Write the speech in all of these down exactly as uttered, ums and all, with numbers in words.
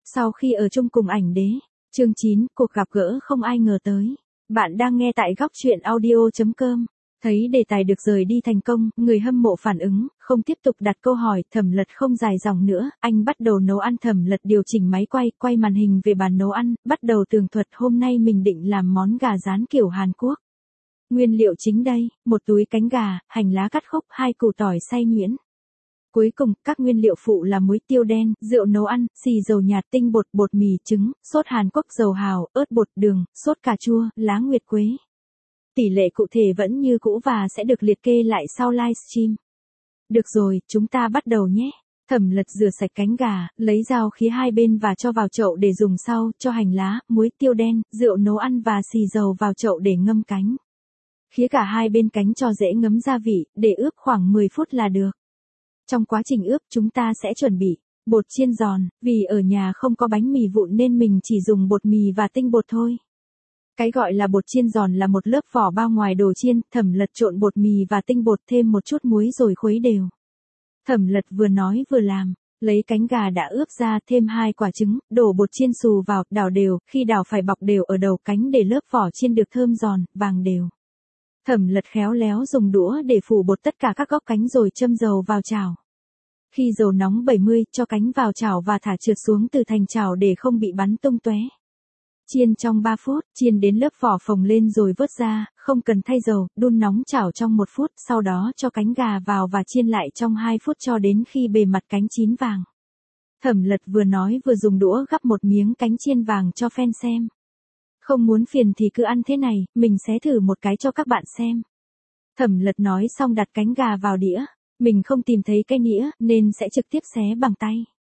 Sau khi ở chung cùng ảnh đế, chương chín, cuộc gặp gỡ không ai ngờ tới. Bạn đang nghe tại góc truyện audio chấm com. Thấy đề tài được rời đi thành công, người hâm mộ phản ứng, không tiếp tục đặt câu hỏi, Thẩm Lật không dài dòng nữa, anh bắt đầu nấu ăn. Thẩm Lật điều chỉnh máy quay, quay màn hình về bàn nấu ăn, bắt đầu tường thuật hôm nay mình định làm món gà rán kiểu Hàn Quốc. Nguyên liệu chính đây, một túi cánh gà, hành lá cắt khúc, hai củ tỏi xay nhuyễn. Cuối cùng, các nguyên liệu phụ là muối tiêu đen, rượu nấu ăn, xì dầu nhạt, tinh bột, bột mì, trứng, sốt Hàn Quốc, dầu hào, ớt bột, đường, sốt cà chua, lá nguyệt quế. Tỷ lệ cụ thể vẫn như cũ và sẽ được liệt kê lại sau livestream. Được rồi, chúng ta bắt đầu nhé. Thẩm Lật rửa sạch cánh gà, lấy dao khía hai bên và cho vào chậu để dùng sau, cho hành lá, muối tiêu đen, rượu nấu ăn và xì dầu vào chậu để ngâm cánh. Khía cả hai bên cánh cho dễ ngấm gia vị, để ướp khoảng mười phút là được. Trong quá trình ướp chúng ta sẽ chuẩn bị bột chiên giòn, vì ở nhà không có bánh mì vụn nên mình chỉ dùng bột mì và tinh bột thôi. Cái gọi là bột chiên giòn là một lớp vỏ bao ngoài đồ chiên. Thẩm Lật trộn bột mì và tinh bột, thêm một chút muối rồi khuấy đều. Thẩm Lật vừa nói vừa làm, lấy cánh gà đã ướp ra, thêm hai quả trứng, đổ bột chiên xù vào, đảo đều, khi đảo phải bọc đều ở đầu cánh để lớp vỏ chiên được thơm giòn, vàng đều. Thẩm Lật khéo léo dùng đũa để phủ bột tất cả các góc cánh rồi châm dầu vào chảo. Khi dầu nóng bảy mươi, cho cánh vào chảo và thả trượt xuống từ thành chảo để không bị bắn tung tóe. Chiên trong ba phút, chiên đến lớp vỏ phồng lên rồi vớt ra, không cần thay dầu, đun nóng chảo trong một phút, sau đó cho cánh gà vào và chiên lại trong hai phút cho đến khi bề mặt cánh chín vàng. Thẩm Lật vừa nói vừa dùng đũa gắp một miếng cánh chiên vàng cho fan xem. Không muốn phiền thì cứ ăn thế này, mình xé thử một cái cho các bạn xem. Thẩm Lật nói xong đặt cánh gà vào đĩa. Mình không tìm thấy cái nĩa, nên sẽ trực tiếp xé bằng tay.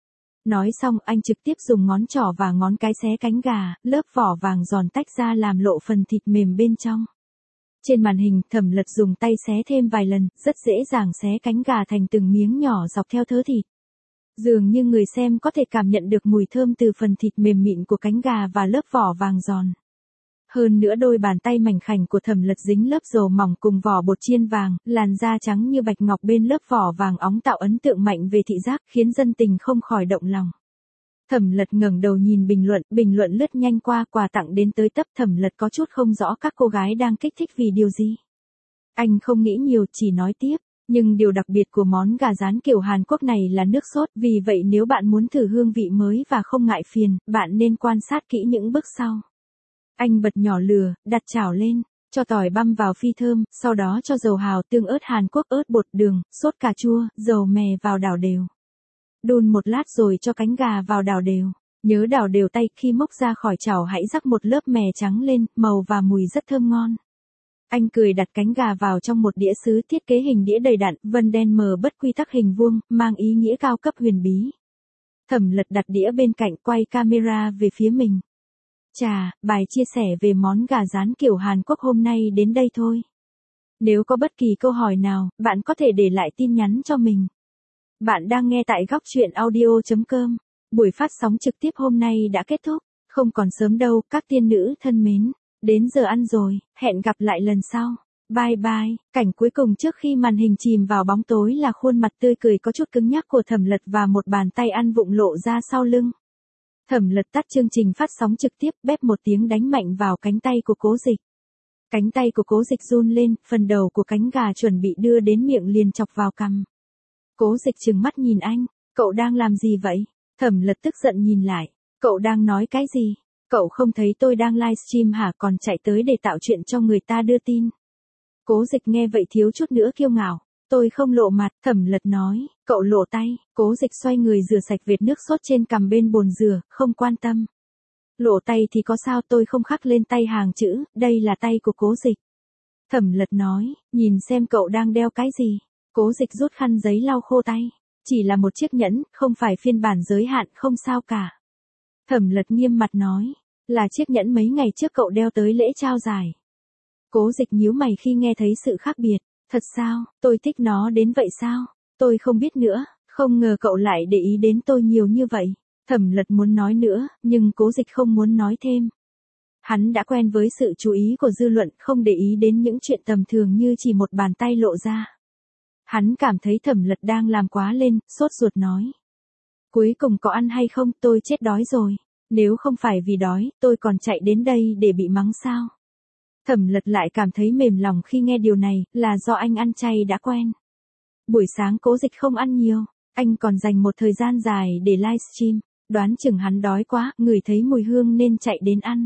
Nói xong anh trực tiếp dùng ngón trỏ và ngón cái xé cánh gà, lớp vỏ vàng giòn tách ra làm lộ phần thịt mềm bên trong. Trên màn hình, Thẩm Lật dùng tay xé thêm vài lần, rất dễ dàng xé cánh gà thành từng miếng nhỏ dọc theo thớ thịt. Dường như người xem có thể cảm nhận được mùi thơm từ phần thịt mềm mịn của cánh gà và lớp vỏ vàng giòn. Hơn nữa đôi bàn tay mảnh khảnh của Thẩm Lật dính lớp dầu mỏng cùng vỏ bột chiên vàng, làn da trắng như bạch ngọc bên lớp vỏ vàng óng tạo ấn tượng mạnh về thị giác, khiến dân tình không khỏi động lòng. Thẩm Lật ngẩng đầu nhìn bình luận, bình luận lướt nhanh qua, quà tặng đến tới tấp. Thẩm Lật có chút không rõ các cô gái đang kích thích vì điều gì. Anh không nghĩ nhiều, chỉ nói tiếp, nhưng điều đặc biệt của món gà rán kiểu Hàn Quốc này là nước sốt, vì vậy nếu bạn muốn thử hương vị mới và không ngại phiền, bạn nên quan sát kỹ những bước sau. Anh bật nhỏ lửa, đặt chảo lên, cho tỏi băm vào phi thơm, sau đó cho dầu hào, tương ớt Hàn Quốc, ớt bột, đường, sốt cà chua, dầu mè vào đảo đều. Đun một lát rồi cho cánh gà vào đảo đều. Nhớ đảo đều tay, khi mốc ra khỏi chảo hãy rắc một lớp mè trắng lên, màu và mùi rất thơm ngon. Anh cười đặt cánh gà vào trong một đĩa sứ thiết kế hình đĩa đầy đặn, vân đen mờ bất quy tắc hình vuông, mang ý nghĩa cao cấp huyền bí. Thẩm Lật đặt đĩa bên cạnh, quay camera về phía mình. Chà, bài chia sẻ về món gà rán kiểu Hàn Quốc hôm nay đến đây thôi. Nếu có bất kỳ câu hỏi nào, bạn có thể để lại tin nhắn cho mình. Bạn đang nghe tại góc truyện audio chấm com. Buổi phát sóng trực tiếp hôm nay đã kết thúc. Không còn sớm đâu, các tiên nữ thân mến. Đến giờ ăn rồi, hẹn gặp lại lần sau. Bye bye. Cảnh cuối cùng trước khi màn hình chìm vào bóng tối là khuôn mặt tươi cười có chút cứng nhắc của Thẩm Lật và một bàn tay ăn vụng lộ ra sau lưng. Thẩm Lật tắt chương trình phát sóng trực tiếp, bép một tiếng đánh mạnh vào cánh tay của Cố Dịch. Cánh tay của Cố Dịch run lên, phần đầu của cánh gà chuẩn bị đưa đến miệng liền chọc vào cằm. Cố Dịch trừng mắt nhìn anh, cậu đang làm gì vậy? Thẩm Lật tức giận nhìn lại, cậu đang nói cái gì? Cậu không thấy tôi đang livestream hả, còn chạy tới để tạo chuyện cho người ta đưa tin. Cố Dịch nghe vậy thiếu chút nữa kiêu ngạo. Tôi không lộ mặt, Thẩm Lật nói, cậu lộ tay. Cố Dịch xoay người rửa sạch vệt nước sốt trên cằm bên bồn rửa, không quan tâm. Lộ tay thì có sao, tôi không khắc lên tay hàng chữ, đây là tay của Cố Dịch. Thẩm Lật nói, nhìn xem cậu đang đeo cái gì. Cố Dịch rút khăn giấy lau khô tay. Chỉ là một chiếc nhẫn, không phải phiên bản giới hạn, không sao cả. Thẩm Lật nghiêm mặt nói, là chiếc nhẫn mấy ngày trước cậu đeo tới lễ trao giải. Cố Dịch nhíu mày khi nghe thấy sự khác biệt. Thật sao, tôi thích nó đến vậy sao? Tôi không biết nữa, không ngờ cậu lại để ý đến tôi nhiều như vậy. Thẩm Lật muốn nói nữa, nhưng Cố Dịch không muốn nói thêm. Hắn đã quen với sự chú ý của dư luận, không để ý đến những chuyện tầm thường như chỉ một bàn tay lộ ra. Hắn cảm thấy Thẩm Lật đang làm quá lên, sốt ruột nói. Cuối cùng có ăn hay không, tôi chết đói rồi. Nếu không phải vì đói, tôi còn chạy đến đây để bị mắng sao? Thẩm Lật lại cảm thấy mềm lòng khi nghe điều này, là do anh ăn chay đã quen. Buổi sáng Cố Dịch không ăn nhiều, anh còn dành một thời gian dài để livestream, đoán chừng hắn đói quá, ngửi thấy mùi hương nên chạy đến ăn.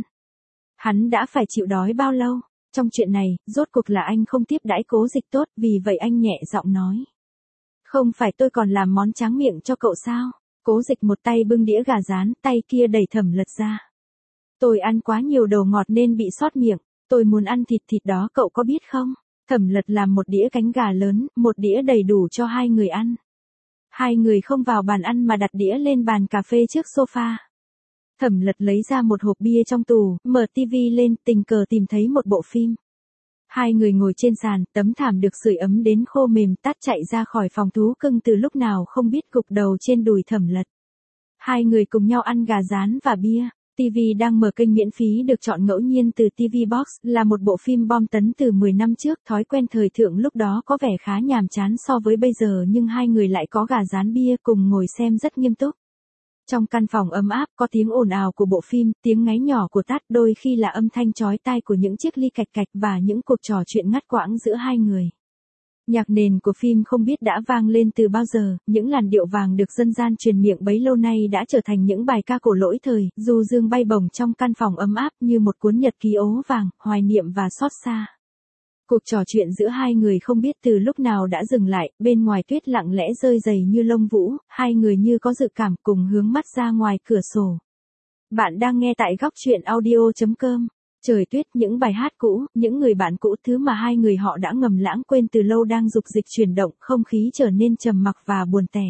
Hắn đã phải chịu đói bao lâu? Trong chuyện này, rốt cuộc là anh không tiếp đãi Cố Dịch tốt, vì vậy anh nhẹ giọng nói. Không phải tôi còn làm món tráng miệng cho cậu sao? Cố Dịch một tay bưng đĩa gà rán, tay kia đẩy Thẩm Lật ra. Tôi ăn quá nhiều đồ ngọt nên bị sót miệng, tôi muốn ăn thịt thịt đó cậu có biết không? Thẩm Lật làm một đĩa cánh gà lớn, một đĩa đầy đủ cho hai người ăn. Hai người không vào bàn ăn mà đặt đĩa lên bàn cà phê trước sofa. Thẩm Lật lấy ra một hộp bia trong tủ, mở tivi lên, tình cờ tìm thấy một bộ phim. Hai người ngồi trên sàn, tấm thảm được sưởi ấm đến khô mềm, Tát chạy ra khỏi phòng thú cưng từ lúc nào không biết, gục đầu trên đùi Thẩm Lật. Hai người cùng nhau ăn gà rán và bia. ti vi đang mở kênh miễn phí được chọn ngẫu nhiên từ ti vi Box, là một bộ phim bom tấn từ mười năm trước, thói quen thời thượng lúc đó có vẻ khá nhàm chán so với bây giờ, nhưng hai người lại có gà rán bia cùng ngồi xem rất nghiêm túc. Trong căn phòng ấm áp, có tiếng ồn ào của bộ phim, tiếng ngáy nhỏ của Tát, đôi khi là âm thanh chói tai của những chiếc ly cạch cạch và những cuộc trò chuyện ngắt quãng giữa hai người. Nhạc nền của phim không biết đã vang lên từ bao giờ, những làn điệu vàng được dân gian truyền miệng bấy lâu nay đã trở thành những bài ca cổ lỗi thời, du dương bay bổng trong căn phòng ấm áp như một cuốn nhật ký ố vàng, hoài niệm và xót xa. Cuộc trò chuyện giữa hai người không biết từ lúc nào đã dừng lại, bên ngoài tuyết lặng lẽ rơi dày như lông vũ, hai người như có dự cảm cùng hướng mắt ra ngoài cửa sổ. Bạn đang nghe tại góc truyện audio chấm com. Trời tuyết, những bài hát cũ, những người bạn cũ, thứ mà hai người họ đã ngầm lãng quên từ lâu đang dục dịch chuyển động, không khí trở nên trầm mặc và buồn tẻ.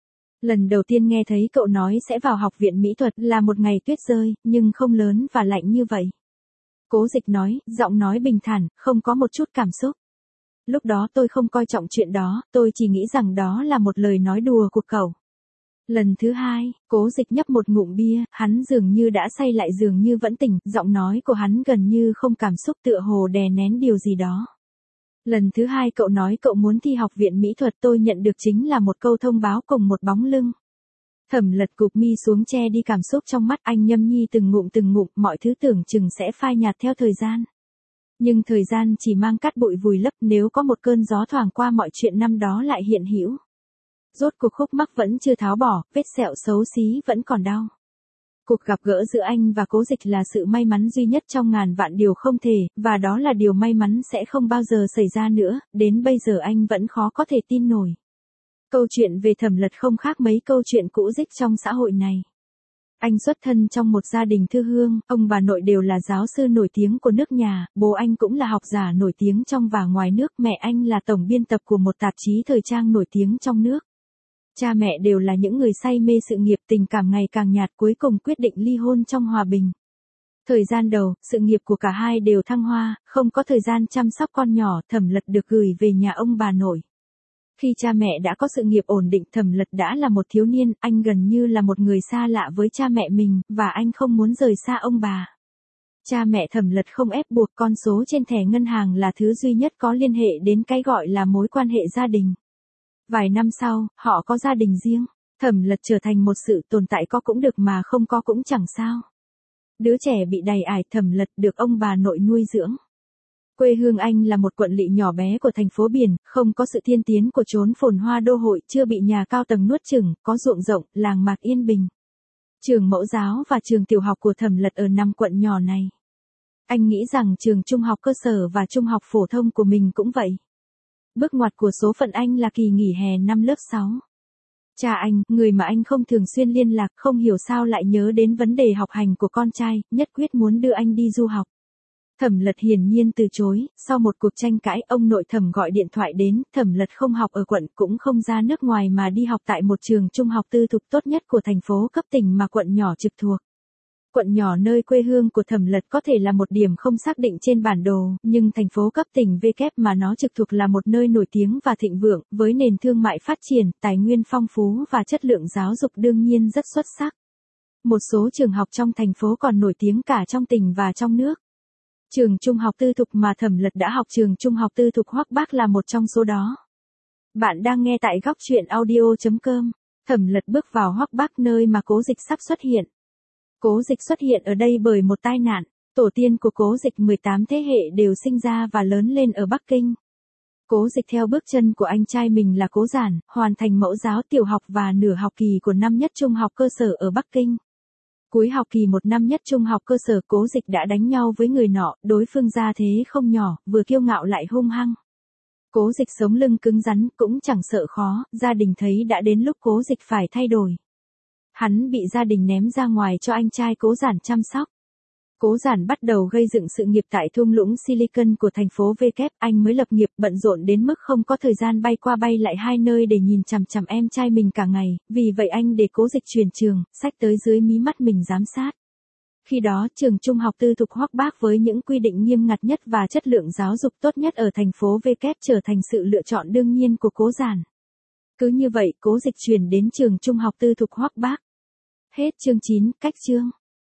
Lần đầu tiên nghe thấy cậu nói sẽ vào học viện mỹ thuật là một ngày tuyết rơi, nhưng không lớn và lạnh như vậy. Cố Dịch nói, giọng nói bình thản, không có một chút cảm xúc. Lúc đó tôi không coi trọng chuyện đó, tôi chỉ nghĩ rằng đó là một lời nói đùa của cậu. Lần thứ hai, Cố Dịch nhấp một ngụm bia, hắn dường như đã say lại dường như vẫn tỉnh, giọng nói của hắn gần như không cảm xúc, tựa hồ đè nén điều gì đó. Lần thứ hai cậu nói cậu muốn thi học viện mỹ thuật, tôi nhận được chính là một câu thông báo cùng một bóng lưng. Thẩm Lật cụp mi xuống che đi cảm xúc trong mắt, anh nhâm nhi từng ngụm từng ngụm, mọi thứ tưởng chừng sẽ phai nhạt theo thời gian. Nhưng thời gian chỉ mang cát bụi vùi lấp, nếu có một cơn gió thoảng qua mọi chuyện năm đó lại hiện hữu. Rốt cuộc khúc mắc vẫn chưa tháo bỏ, vết sẹo xấu xí vẫn còn đau. Cuộc gặp gỡ giữa anh và Cố Dịch là sự may mắn duy nhất trong ngàn vạn điều không thể, và đó là điều may mắn sẽ không bao giờ xảy ra nữa, đến bây giờ anh vẫn khó có thể tin nổi. Câu chuyện về Thẩm Lật không khác mấy câu chuyện cũ rích trong xã hội này. Anh xuất thân trong một gia đình thư hương, ông bà nội đều là giáo sư nổi tiếng của nước nhà, bố anh cũng là học giả nổi tiếng trong và ngoài nước, mẹ anh là tổng biên tập của một tạp chí thời trang nổi tiếng trong nước. Cha mẹ đều là những người say mê sự nghiệp, tình cảm ngày càng nhạt, cuối cùng quyết định ly hôn trong hòa bình. Thời gian đầu, sự nghiệp của cả hai đều thăng hoa, không có thời gian chăm sóc con nhỏ, Thẩm Lật được gửi về nhà ông bà nội. Khi cha mẹ đã có sự nghiệp ổn định, Thẩm Lật đã là một thiếu niên, anh gần như là một người xa lạ với cha mẹ mình, và anh không muốn rời xa ông bà. Cha mẹ Thẩm Lật không ép buộc, con số trên thẻ ngân hàng là thứ duy nhất có liên hệ đến cái gọi là mối quan hệ gia đình. Vài năm sau, họ có gia đình riêng. Thẩm Lật trở thành một sự tồn tại, có cũng được mà không có cũng chẳng sao. Đứa trẻ bị đầy ải, Thẩm Lật được ông bà nội nuôi dưỡng. Quê hương anh là một quận lỵ nhỏ bé của thành phố biển, không có sự tiên tiến của chốn phồn hoa đô hội, chưa bị nhà cao tầng nuốt chửng, có ruộng rộng, làng mạc yên bình. Trường mẫu giáo và trường tiểu học của Thẩm Lật ở năm quận nhỏ này. Anh nghĩ rằng trường trung học cơ sở và trung học phổ thông của mình cũng vậy. Bước ngoặt của số phận anh là kỳ nghỉ hè năm lớp sáu. Cha anh, người mà anh không thường xuyên liên lạc, không hiểu sao lại nhớ đến vấn đề học hành của con trai, nhất quyết muốn đưa anh đi du học. Thẩm Lật hiển nhiên từ chối, sau một cuộc tranh cãi, ông nội Thẩm gọi điện thoại đến, Thẩm Lật không học ở quận, cũng không ra nước ngoài mà đi học tại một trường trung học tư thục tốt nhất của thành phố cấp tỉnh mà quận nhỏ trực thuộc. Quận nhỏ nơi quê hương của Thẩm Lật có thể là một điểm không xác định trên bản đồ, nhưng thành phố cấp tỉnh W mà nó trực thuộc là một nơi nổi tiếng và thịnh vượng, với nền thương mại phát triển, tài nguyên phong phú và chất lượng giáo dục đương nhiên rất xuất sắc. Một số trường học trong thành phố còn nổi tiếng cả trong tỉnh và trong nước. Trường trung học tư thục mà Thẩm Lật đã học, trường trung học tư thục Hoắc Bác, là một trong số đó. Bạn đang nghe tại góc truyện audio chấm com. Thẩm Lật bước vào Hoắc Bác nơi mà Cố Dịch sắp xuất hiện. Cố Dịch xuất hiện ở đây bởi một tai nạn, tổ tiên của Cố Dịch mười tám thế hệ đều sinh ra và lớn lên ở Bắc Kinh. Cố Dịch theo bước chân của anh trai mình là Cố Giản, hoàn thành mẫu giáo tiểu học và nửa học kỳ của năm nhất trung học cơ sở ở Bắc Kinh. Cuối học kỳ một năm nhất trung học cơ sở, Cố Dịch đã đánh nhau với người nọ, đối phương gia thế không nhỏ, vừa kiêu ngạo lại hung hăng. Cố Dịch sống lưng cứng rắn, cũng chẳng sợ khó, gia đình thấy đã đến lúc Cố Dịch phải thay đổi. Hắn bị gia đình ném ra ngoài cho anh trai Cố Giản chăm sóc. Cố Giản bắt đầu gây dựng sự nghiệp tại thung lũng Silicon của thành phố V Kép, anh mới lập nghiệp bận rộn đến mức không có thời gian bay qua bay lại hai nơi để nhìn chằm chằm em trai mình cả ngày, vì vậy anh để Cố Dịch chuyển trường, sách tới dưới mí mắt mình giám sát. Khi đó trường trung học tư thục Hoắc Bác với những quy định nghiêm ngặt nhất và chất lượng giáo dục tốt nhất ở thành phố V Kép trở thành sự lựa chọn đương nhiên của Cố Giản. Cứ như vậy Cố Dịch chuyển đến trường trung học tư thục Hoắc Bác. Hết chương chín, cách chương.